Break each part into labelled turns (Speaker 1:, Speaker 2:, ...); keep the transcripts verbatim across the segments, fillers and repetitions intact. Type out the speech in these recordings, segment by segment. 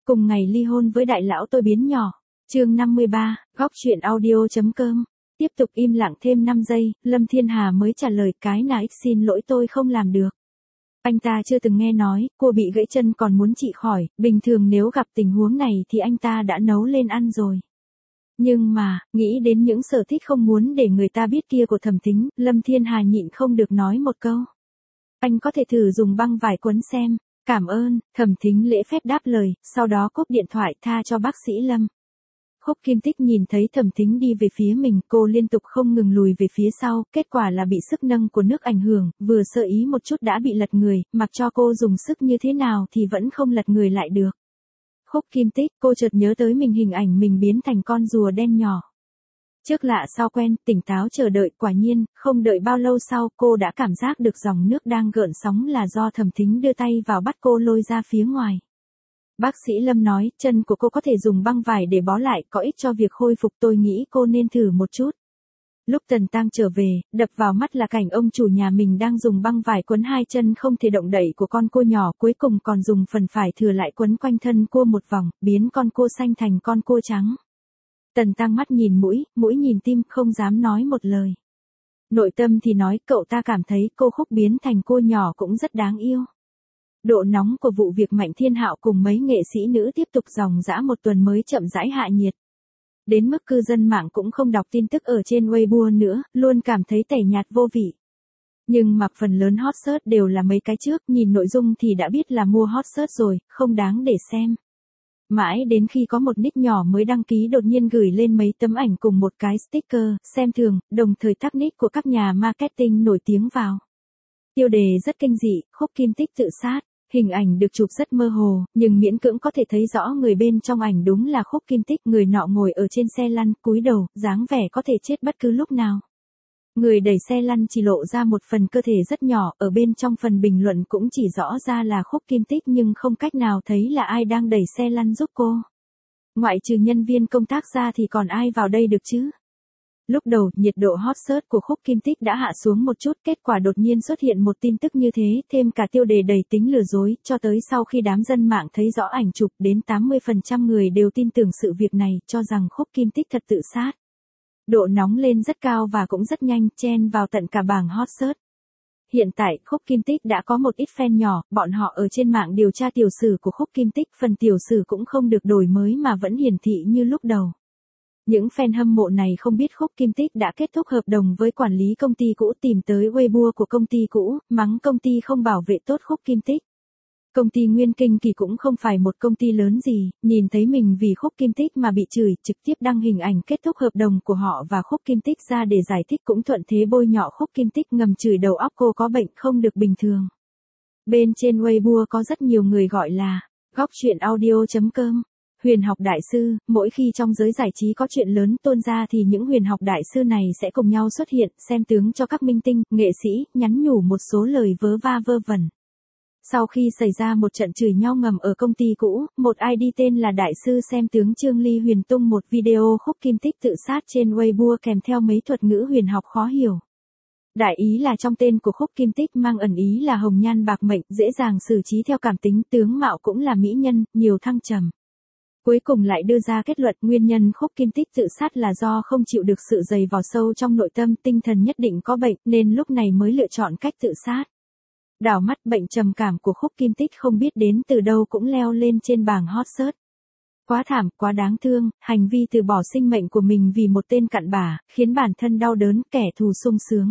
Speaker 1: cùng ngày ly hôn với đại lão tôi biến nhỏ. Chương năm mươi ba, góc chuyện audio.com. Tiếp tục im lặng thêm năm giây, Lâm Thiên Hà mới trả lời cái nà ích xin lỗi tôi không làm được. Anh ta chưa từng nghe nói, cô bị gãy chân còn muốn trị khỏi, bình thường nếu gặp tình huống này thì anh ta đã nấu lên ăn rồi. Nhưng mà, nghĩ đến những sở thích không muốn để người ta biết kia của Thẩm Thính, Lâm Thiên Hà nhịn không được nói một câu. Anh có thể thử dùng băng vải quấn xem. Cảm ơn, Thẩm Thính lễ phép đáp lời, sau đó cúp điện thoại tha cho bác sĩ Lâm. Khúc Kim Tích nhìn thấy Thẩm Thính đi về phía mình, cô liên tục không ngừng lùi về phía sau, kết quả là bị sức nâng của nước ảnh hưởng, vừa sơ ý một chút đã bị lật người, mặc cho cô dùng sức như thế nào thì vẫn không lật người lại được. Khúc Kim Tích, cô chợt nhớ tới mình hình ảnh mình biến thành con rùa đen nhỏ. Trước lạ sau quen, tỉnh táo chờ đợi, quả nhiên, không đợi bao lâu sau cô đã cảm giác được dòng nước đang gợn sóng là do Thẩm Thính đưa tay vào bắt cô lôi ra phía ngoài. Bác sĩ Lâm nói, chân của cô có thể dùng băng vải để bó lại, có ích cho việc khôi phục, tôi nghĩ cô nên thử một chút. Lúc Tần Tăng trở về, đập vào mắt là cảnh ông chủ nhà mình đang dùng băng vải quấn hai chân không thể động đậy của con cua nhỏ, cuối cùng còn dùng phần phải thừa lại quấn quanh thân cua một vòng, biến con cua xanh thành con cua trắng. Tần Tăng mắt nhìn mũi, mũi nhìn tim, không dám nói một lời. Nội tâm thì nói, cậu ta cảm thấy cô Khúc biến thành cua nhỏ cũng rất đáng yêu. Độ nóng của vụ việc Mạnh Thiên Hạo cùng mấy nghệ sĩ nữ tiếp tục dòng dã một tuần mới chậm rãi hạ nhiệt. Đến mức cư dân mạng cũng không đọc tin tức ở trên Weibo nữa, luôn cảm thấy tẻ nhạt vô vị. Nhưng mà phần lớn hot search đều là mấy cái trước, nhìn nội dung thì đã biết là mua hot search rồi, không đáng để xem. Mãi đến khi có một nick nhỏ mới đăng ký đột nhiên gửi lên mấy tấm ảnh cùng một cái sticker, xem thường, đồng thời tag nick của các nhà marketing nổi tiếng vào. Tiêu đề rất kinh dị, Khúc Kim Tích tự sát. Hình ảnh được chụp rất mơ hồ, nhưng miễn cưỡng có thể thấy rõ người bên trong ảnh đúng là Khúc Kim Tích, người nọ ngồi ở trên xe lăn, cúi đầu, dáng vẻ có thể chết bất cứ lúc nào. Người đẩy xe lăn chỉ lộ ra một phần cơ thể rất nhỏ, ở bên trong phần bình luận cũng chỉ rõ ra là Khúc Kim Tích nhưng không cách nào thấy là ai đang đẩy xe lăn giúp cô. Ngoại trừ nhân viên công tác ra thì còn ai vào đây được chứ? Lúc đầu, nhiệt độ hot search của Khúc Kim Tích đã hạ xuống một chút, kết quả đột nhiên xuất hiện một tin tức như thế, thêm cả tiêu đề đầy tính lừa dối, cho tới sau khi đám dân mạng thấy rõ ảnh chụp, đến tám mươi phần trăm người đều tin tưởng sự việc này, cho rằng Khúc Kim Tích thật tự sát. Độ nóng lên rất cao và cũng rất nhanh, chen vào tận cả bảng hot search. Hiện tại, Khúc Kim Tích đã có một ít fan nhỏ, bọn họ ở trên mạng điều tra tiểu sử của Khúc Kim Tích, phần tiểu sử cũng không được đổi mới mà vẫn hiển thị như lúc đầu. Những fan hâm mộ này không biết Khúc Kim Tích đã kết thúc hợp đồng với quản lý công ty cũ, tìm tới Weibo của công ty cũ, mắng công ty không bảo vệ tốt Khúc Kim Tích. Công ty Nguyên Kinh Kỳ cũng không phải một công ty lớn gì, nhìn thấy mình vì Khúc Kim Tích mà bị chửi, trực tiếp đăng hình ảnh kết thúc hợp đồng của họ và Khúc Kim Tích ra để giải thích, cũng thuận thế bôi nhọ Khúc Kim Tích, ngầm chửi đầu óc cô có bệnh không được bình thường. Bên trên Weibo có rất nhiều người gọi là góc chuyện audio.com. Huyền học đại sư, mỗi khi trong giới giải trí có chuyện lớn tôn ra thì những huyền học đại sư này sẽ cùng nhau xuất hiện, xem tướng cho các minh tinh, nghệ sĩ, nhắn nhủ một số lời vớ va vơ vẩn. Sau khi xảy ra một trận chửi nhau ngầm ở công ty cũ, một i đê tên là Đại sư xem tướng Trương Ly Huyền tung một video Khúc Kim Tích tự sát trên Weibo kèm theo mấy thuật ngữ huyền học khó hiểu. Đại ý là trong tên của Khúc Kim Tích mang ẩn ý là hồng nhan bạc mệnh, dễ dàng xử trí theo cảm tính, tướng mạo cũng là mỹ nhân, nhiều thăng trầm. Cuối cùng lại đưa ra kết luận nguyên nhân Khúc Kim Tích tự sát là do không chịu được sự dày vò sâu trong nội tâm, tinh thần nhất định có bệnh, nên lúc này mới lựa chọn cách tự sát. Đảo mắt bệnh trầm cảm của Khúc Kim Tích không biết đến từ đâu cũng leo lên trên bảng hot search. Quá thảm, quá đáng thương, hành vi từ bỏ sinh mệnh của mình vì một tên cặn bã, khiến bản thân đau đớn, kẻ thù sung sướng.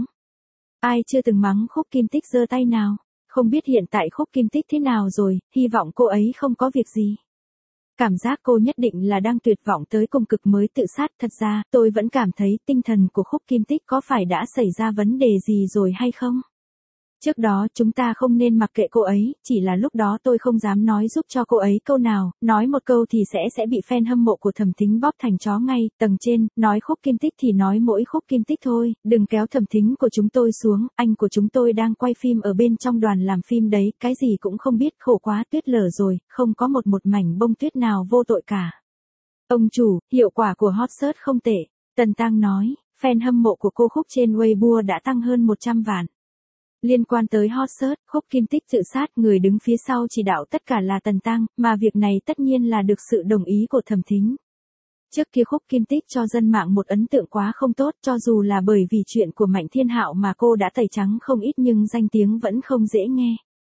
Speaker 1: Ai chưa từng mắng Khúc Kim Tích giơ tay nào? Không biết hiện tại Khúc Kim Tích thế nào rồi, hy vọng cô ấy không có việc gì. Cảm giác cô nhất định là đang tuyệt vọng tới cùng cực mới tự sát, thật ra, tôi vẫn cảm thấy tinh thần của Khúc Kim Tích có phải đã xảy ra vấn đề gì rồi hay không? Trước đó chúng ta không nên mặc kệ cô ấy, chỉ là lúc đó tôi không dám nói giúp cho cô ấy câu nào, nói một câu thì sẽ sẽ bị fan hâm mộ của Thẩm Thính bóp thành chó ngay, tầng trên, nói Khúc Kim Tích thì nói mỗi Khúc Kim Tích thôi, đừng kéo Thẩm Thính của chúng tôi xuống, anh của chúng tôi đang quay phim ở bên trong đoàn làm phim đấy, cái gì cũng không biết, khổ quá, tuyết lở rồi, không có một một mảnh bông tuyết nào vô tội cả. Ông chủ, hiệu quả của hot search không tệ, Tần Tăng nói, fan hâm mộ của cô Khúc trên Weibo đã tăng hơn một trăm vạn. Liên quan tới hot search, Khúc Kim Tích tự sát, người đứng phía sau chỉ đạo tất cả là Tần Tăng, mà việc này tất nhiên là được sự đồng ý của Thẩm Thính. Trước kia Khúc Kim Tích cho dân mạng một ấn tượng quá không tốt, cho dù là bởi vì chuyện của Mạnh Thiên Hạo mà cô đã tẩy trắng không ít nhưng danh tiếng vẫn không dễ nghe.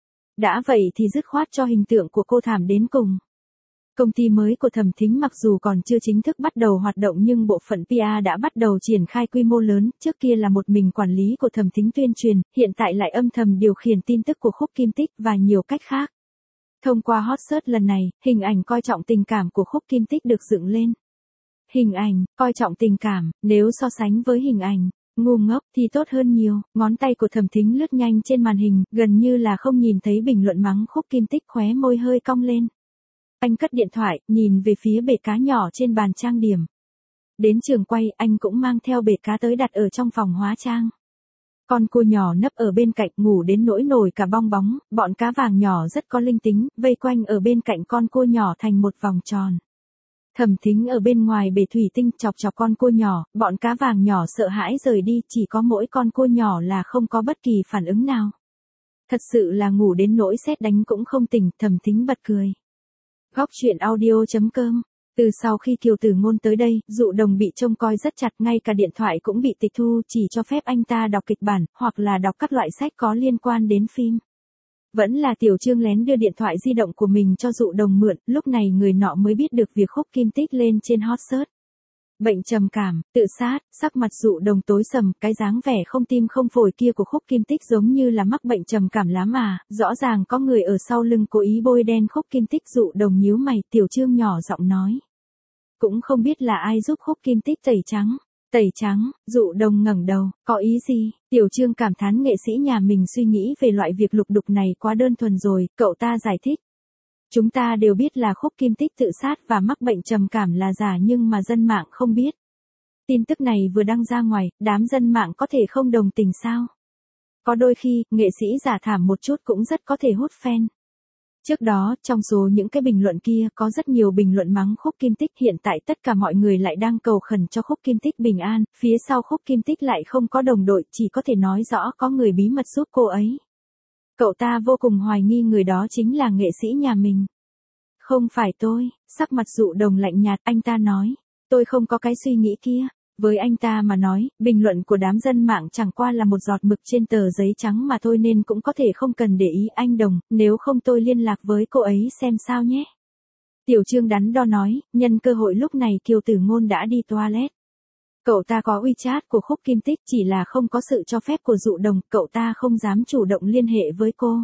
Speaker 1: Đã vậy thì dứt khoát cho hình tượng của cô thảm đến cùng. Công ty mới của Thẩm Thính mặc dù còn chưa chính thức bắt đầu hoạt động nhưng bộ phận pê e đã bắt đầu triển khai quy mô lớn, trước kia là một mình quản lý của Thẩm Thính tuyên truyền, hiện tại lại âm thầm điều khiển tin tức của Khúc Kim Tích và nhiều cách khác. Thông qua hot search lần này, hình ảnh coi trọng tình cảm của Khúc Kim Tích được dựng lên. Hình ảnh, coi trọng tình cảm, nếu so sánh với hình ảnh, ngu ngốc thì tốt hơn nhiều, ngón tay của Thẩm Thính lướt nhanh trên màn hình, gần như là không nhìn thấy bình luận mắng Khúc Kim Tích, khóe môi hơi cong lên. Anh cất điện thoại, nhìn về phía bể cá nhỏ trên bàn trang điểm. Đến trường quay, anh cũng mang theo bể cá tới đặt ở trong phòng hóa trang. Con cua nhỏ nấp ở bên cạnh ngủ đến nỗi nổi cả bong bóng, bọn cá vàng nhỏ rất có linh tính, vây quanh ở bên cạnh con cua nhỏ thành một vòng tròn. Thẩm Thính ở bên ngoài bể thủy tinh chọc chọc con cua nhỏ, bọn cá vàng nhỏ sợ hãi rời đi, chỉ có mỗi con cua nhỏ là không có bất kỳ phản ứng nào. Thật sự là ngủ đến nỗi sét đánh cũng không tỉnh, Thẩm Thính bật cười. Góc truyện audio chấm com. Từ sau khi Kiều Tử Ngôn tới đây, Dụ Đồng bị trông coi rất chặt, ngay cả điện thoại cũng bị tịch thu, chỉ cho phép anh ta đọc kịch bản, hoặc là đọc các loại sách có liên quan đến phim. Vẫn là Tiểu Trương lén đưa điện thoại di động của mình cho Dụ Đồng mượn, lúc này người nọ mới biết được việc Khúc Kim Tích lên trên hot search. Bệnh trầm cảm, tự sát, sắc mặt Dụ Đồng tối sầm, cái dáng vẻ không tim không phổi kia của Khúc Kim Tích giống như là mắc bệnh trầm cảm lắm mà, rõ ràng có người ở sau lưng cố ý bôi đen Khúc Kim Tích. Dụ Đồng nhíu mày, Tiểu Trương nhỏ giọng nói. Cũng không biết là ai giúp Khúc Kim Tích tẩy trắng. Tẩy trắng, Dụ Đồng ngẩng đầu, có ý gì? Tiểu Trương cảm thán nghệ sĩ nhà mình suy nghĩ về loại việc lục đục này quá đơn thuần rồi, cậu ta giải thích. Chúng ta đều biết là Khúc Kim Tích tự sát và mắc bệnh trầm cảm là giả nhưng mà dân mạng không biết. Tin tức này vừa đăng ra ngoài, đám dân mạng có thể không đồng tình sao? Có đôi khi, nghệ sĩ giả thảm một chút cũng rất có thể hút fan. Trước đó, trong số những cái bình luận kia, có rất nhiều bình luận mắng Khúc Kim Tích, hiện tại tất cả mọi người lại đang cầu khẩn cho Khúc Kim Tích bình an, phía sau Khúc Kim Tích lại không có đồng đội, chỉ có thể nói rõ có người bí mật giúp cô ấy. Cậu ta vô cùng hoài nghi người đó chính là nghệ sĩ nhà mình. Không phải tôi, sắc mặt Dụ Đồng lạnh nhạt, anh ta nói, tôi không có cái suy nghĩ kia. Với anh ta mà nói, bình luận của đám dân mạng chẳng qua là một giọt mực trên tờ giấy trắng mà thôi nên cũng có thể không cần để ý. Anh Đồng, nếu không tôi liên lạc với cô ấy xem sao nhé. Tiểu Trương đắn đo nói, nhân cơ hội lúc này Kiều Tử Ngôn đã đi toilet. Cậu ta có WeChat của Khúc Kim Tích, chỉ là không có sự cho phép của Dụ Đồng, cậu ta không dám chủ động liên hệ với cô.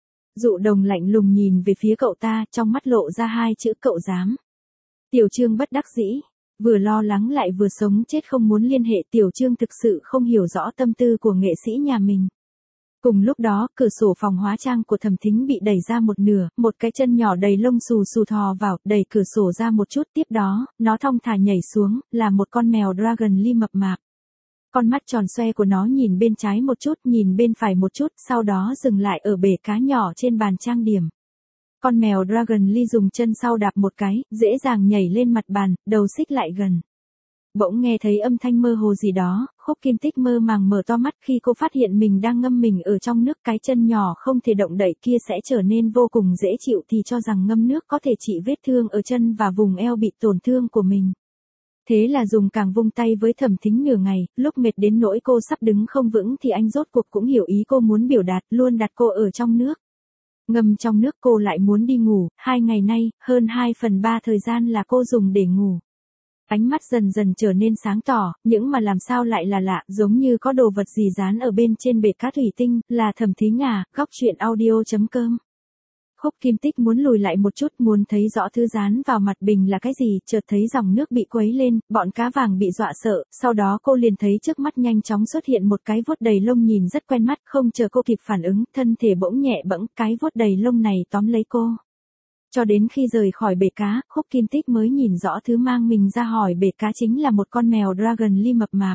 Speaker 1: Dụ Đồng lạnh lùng nhìn về phía cậu ta, trong mắt lộ ra hai chữ cậu dám. Tiểu Trương bất đắc dĩ. Vừa lo lắng lại vừa sống chết không muốn liên hệ. Tiểu Trương thực sự không hiểu rõ tâm tư của nghệ sĩ nhà mình. Cùng lúc đó, cửa sổ phòng hóa trang của Thẩm Thính bị đẩy ra một nửa, một cái chân nhỏ đầy lông xù xù thò vào, đẩy cửa sổ ra một chút, tiếp đó, nó thong thả nhảy xuống, là một con mèo Dragon Lee mập mạp. Con mắt tròn xoe của nó nhìn bên trái một chút, nhìn bên phải một chút, sau đó dừng lại ở bể cá nhỏ trên bàn trang điểm. Con mèo Dragon Lee dùng chân sau đạp một cái, dễ dàng nhảy lên mặt bàn, đầu xích lại gần. Bỗng nghe thấy âm thanh mơ hồ gì đó, Khúc Kim Tích mơ màng mở to mắt khi cô phát hiện mình đang ngâm mình ở trong nước, cái chân nhỏ không thể động đậy kia sẽ trở nên vô cùng dễ chịu thì cho rằng ngâm nước có thể trị vết thương ở chân và vùng eo bị tổn thương của mình. Thế là dùng càng vung tay với Thẩm Thính nửa ngày, lúc mệt đến nỗi cô sắp đứng không vững thì anh rốt cuộc cũng hiểu ý cô muốn biểu đạt, luôn đặt cô ở trong nước. Ngâm trong nước cô lại muốn đi ngủ, hai ngày nay, hơn hai phần ba thời gian là cô dùng để ngủ. Ánh mắt dần dần trở nên sáng tỏ, nhưng mà làm sao lại là lạ, giống như có đồ vật gì dán ở bên trên bể cá thủy tinh, là Thẩm Thính à, góc truyện audio chấm com. Khúc Kim Tích muốn lùi lại một chút, muốn thấy rõ thứ dán vào mặt bình là cái gì, chợt thấy dòng nước bị quấy lên, bọn cá vàng bị dọa sợ, sau đó cô liền thấy trước mắt nhanh chóng xuất hiện một cái vuốt đầy lông nhìn rất quen mắt, không chờ cô kịp phản ứng, thân thể bỗng nhẹ bẫng, cái vuốt đầy lông này tóm lấy cô. Cho đến khi rời khỏi bể cá, Khúc Kim Tích mới nhìn rõ thứ mang mình ra khỏi bể cá chính là một con mèo Dragon Lee mập mạp.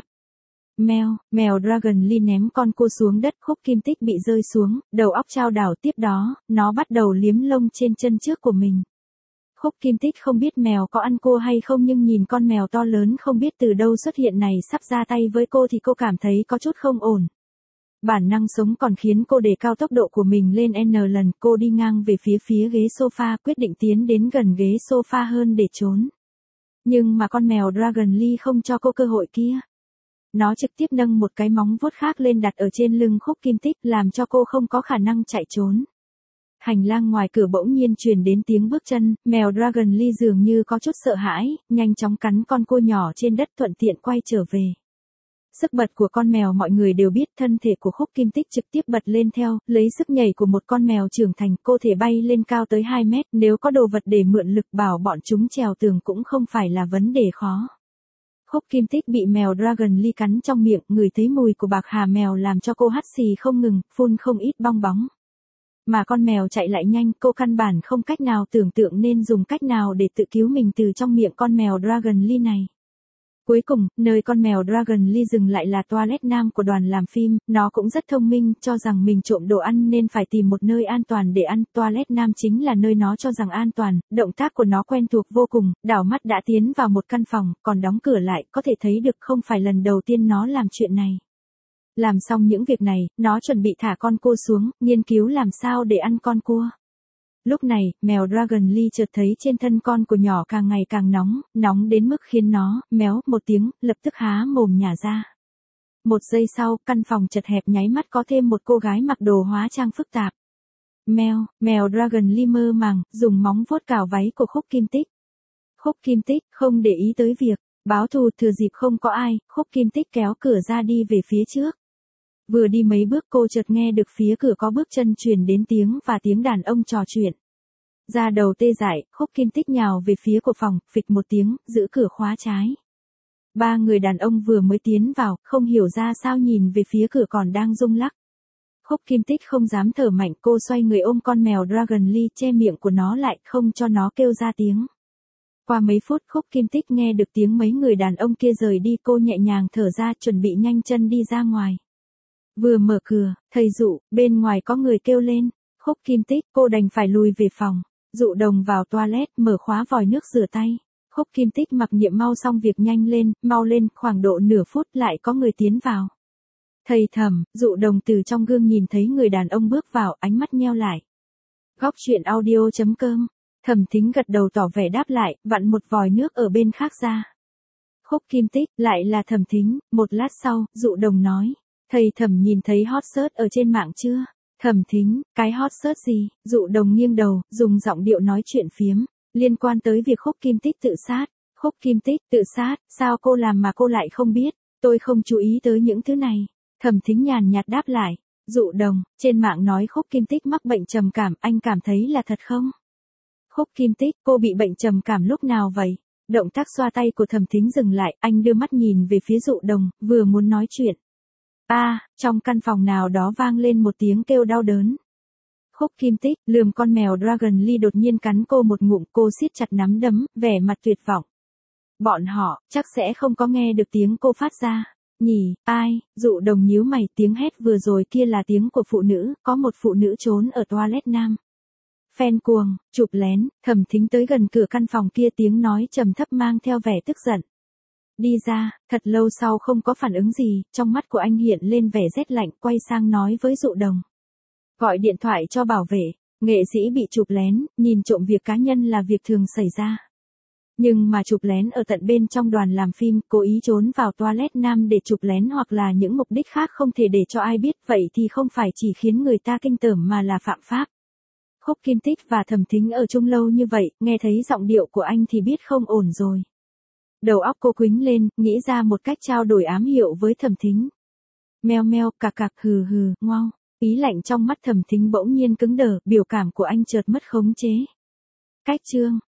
Speaker 1: Mèo, mèo Dragon Lee ném con cua xuống đất, Khúc Kim Tích bị rơi xuống, đầu óc chao đảo, tiếp đó, nó bắt đầu liếm lông trên chân trước của mình. Khúc Kim Tích không biết mèo có ăn cô hay không nhưng nhìn con mèo to lớn không biết từ đâu xuất hiện này sắp ra tay với cô thì cô cảm thấy có chút không ổn. Bản năng sống còn khiến cô đề cao tốc độ của mình lên N lần, cô đi ngang về phía phía ghế sofa, quyết định tiến đến gần ghế sofa hơn để trốn. Nhưng mà con mèo Dragon Lee không cho cô cơ hội kia. Nó trực tiếp nâng một cái móng vuốt khác lên đặt ở trên lưng Khúc Kim Tích, làm cho cô không có khả năng chạy trốn. Hành lang ngoài cửa bỗng nhiên truyền đến tiếng bước chân, mèo Dragon Lee dường như có chút sợ hãi, nhanh chóng cắn con cua nhỏ trên đất thuận tiện quay trở về. Sức bật của con mèo mọi người đều biết, thân thể của Khúc Kim Tích trực tiếp bật lên theo, lấy sức nhảy của một con mèo trưởng thành, cô thể bay lên cao tới hai mét, nếu có đồ vật để mượn lực bảo bọn chúng trèo tường cũng không phải là vấn đề khó. Khúc Kim Tích bị mèo Dragon Lee cắn trong miệng, ngửi thấy mùi của bạc hà mèo làm cho cô hắt xì không ngừng, phun không ít bong bóng. Mà con mèo chạy lại nhanh, cô căn bản không cách nào tưởng tượng nên dùng cách nào để tự cứu mình từ trong miệng con mèo Dragon Lee này. Cuối cùng, nơi con mèo Dragon Lee dừng lại là toilet nam của đoàn làm phim, nó cũng rất thông minh, cho rằng mình trộm đồ ăn nên phải tìm một nơi an toàn để ăn, toilet nam chính là nơi nó cho rằng an toàn, động tác của nó quen thuộc vô cùng, đảo mắt đã tiến vào một căn phòng, còn đóng cửa lại, có thể thấy được không phải lần đầu tiên nó làm chuyện này. Làm xong những việc này, nó chuẩn bị thả con cua xuống, nghiên cứu làm sao để ăn con cua. Lúc này, mèo Dragon Lee chợt thấy trên thân con của nhỏ càng ngày càng nóng, nóng đến mức khiến nó, méo một tiếng, lập tức há mồm nhả ra. Một giây sau, căn phòng chật hẹp nháy mắt có thêm một cô gái mặc đồ hóa trang phức tạp. Mèo, mèo Dragon Lee mơ màng, dùng móng vuốt cào váy của Khúc Kim Tích. Khúc Kim Tích không để ý tới việc báo thù, thừa dịp không có ai, Khúc Kim Tích kéo cửa ra đi về phía trước. Vừa đi mấy bước cô chợt nghe được phía cửa có bước chân truyền đến tiếng và tiếng đàn ông trò chuyện. Da đầu tê dại, Khúc Kim Tích nhào về phía của phòng, phịch một tiếng, giữ cửa khóa trái. Ba người đàn ông vừa mới tiến vào, không hiểu ra sao nhìn về phía cửa còn đang rung lắc. Khúc Kim Tích không dám thở mạnh, cô xoay người ôm con mèo Dragon Lee, che miệng của nó lại, không cho nó kêu ra tiếng. Qua mấy phút Khúc Kim Tích nghe được tiếng mấy người đàn ông kia rời đi, cô nhẹ nhàng thở ra, chuẩn bị nhanh chân đi ra ngoài. Vừa mở cửa, thầy Dụ, bên ngoài có người kêu lên. Khúc Kim Tích, cô đành phải lùi về phòng. Dụ Đồng vào toilet, mở khóa vòi nước rửa tay. Khúc Kim Tích mặc niệm mau xong việc nhanh lên, mau lên, khoảng độ nửa phút lại có người tiến vào. Thầy Thẩm, Dụ Đồng từ trong gương nhìn thấy người đàn ông bước vào, ánh mắt nheo lại. Góc truyện audio chấm com. Thẩm Thính gật đầu tỏ vẻ đáp lại, vặn một vòi nước ở bên khác ra. Khúc Kim Tích, lại là Thẩm Thính, một lát sau, Dụ Đồng nói. Thầy Thẩm nhìn thấy hot search ở trên mạng chưa? Thẩm Thính, cái hot search gì? Dụ Đồng nghiêng đầu, dùng giọng điệu nói chuyện phiếm, liên quan tới việc Khúc Kim Tích tự sát. Khúc Kim Tích tự sát, sao cô làm mà cô lại không biết? Tôi không chú ý tới những thứ này. Thẩm Thính nhàn nhạt đáp lại. Dụ Đồng, trên mạng nói Khúc Kim Tích mắc bệnh trầm cảm, anh cảm thấy là thật không? Khúc Kim Tích, cô bị bệnh trầm cảm lúc nào vậy? Động tác xoa tay của Thẩm Thính dừng lại, anh đưa mắt nhìn về phía Dụ Đồng, vừa muốn nói chuyện. A, à, trong căn phòng nào đó vang lên một tiếng kêu đau đớn. Khúc Kim Tích lườm con mèo Dragon Lee đột nhiên cắn cô một ngụm, cô siết chặt nắm đấm, vẻ mặt tuyệt vọng. Bọn họ, chắc sẽ không có nghe được tiếng cô phát ra. Nhỉ, ai? Dụ Đồng nhíu mày, tiếng hét vừa rồi kia là tiếng của phụ nữ, có một phụ nữ trốn ở toilet nam. Fan cuồng, chụp lén, Thẩm Thính tới gần cửa căn phòng kia, tiếng nói trầm thấp mang theo vẻ tức giận. Đi ra, thật lâu sau không có phản ứng gì, trong mắt của anh hiện lên vẻ rét lạnh, quay sang nói với Dụ Đồng. Gọi điện thoại cho bảo vệ, nghệ sĩ bị chụp lén, nhìn trộm việc cá nhân là việc thường xảy ra. Nhưng mà chụp lén ở tận bên trong đoàn làm phim, cố ý trốn vào toilet nam để chụp lén hoặc là những mục đích khác không thể để cho ai biết, vậy thì không phải chỉ khiến người ta kinh tởm mà là phạm pháp. Khúc Kim Tích và Thẩm Thính ở chung lâu như vậy, nghe thấy giọng điệu của anh thì biết không ổn rồi. Đầu óc cô quĩnh lên, nghĩ ra một cách trao đổi ám hiệu với Thẩm Thính. Meo meo, cạc cạc, hừ hừ, ngoao. Ý lạnh trong mắt Thẩm Thính bỗng nhiên cứng đờ, biểu cảm của anh chợt mất khống chế. Cách chương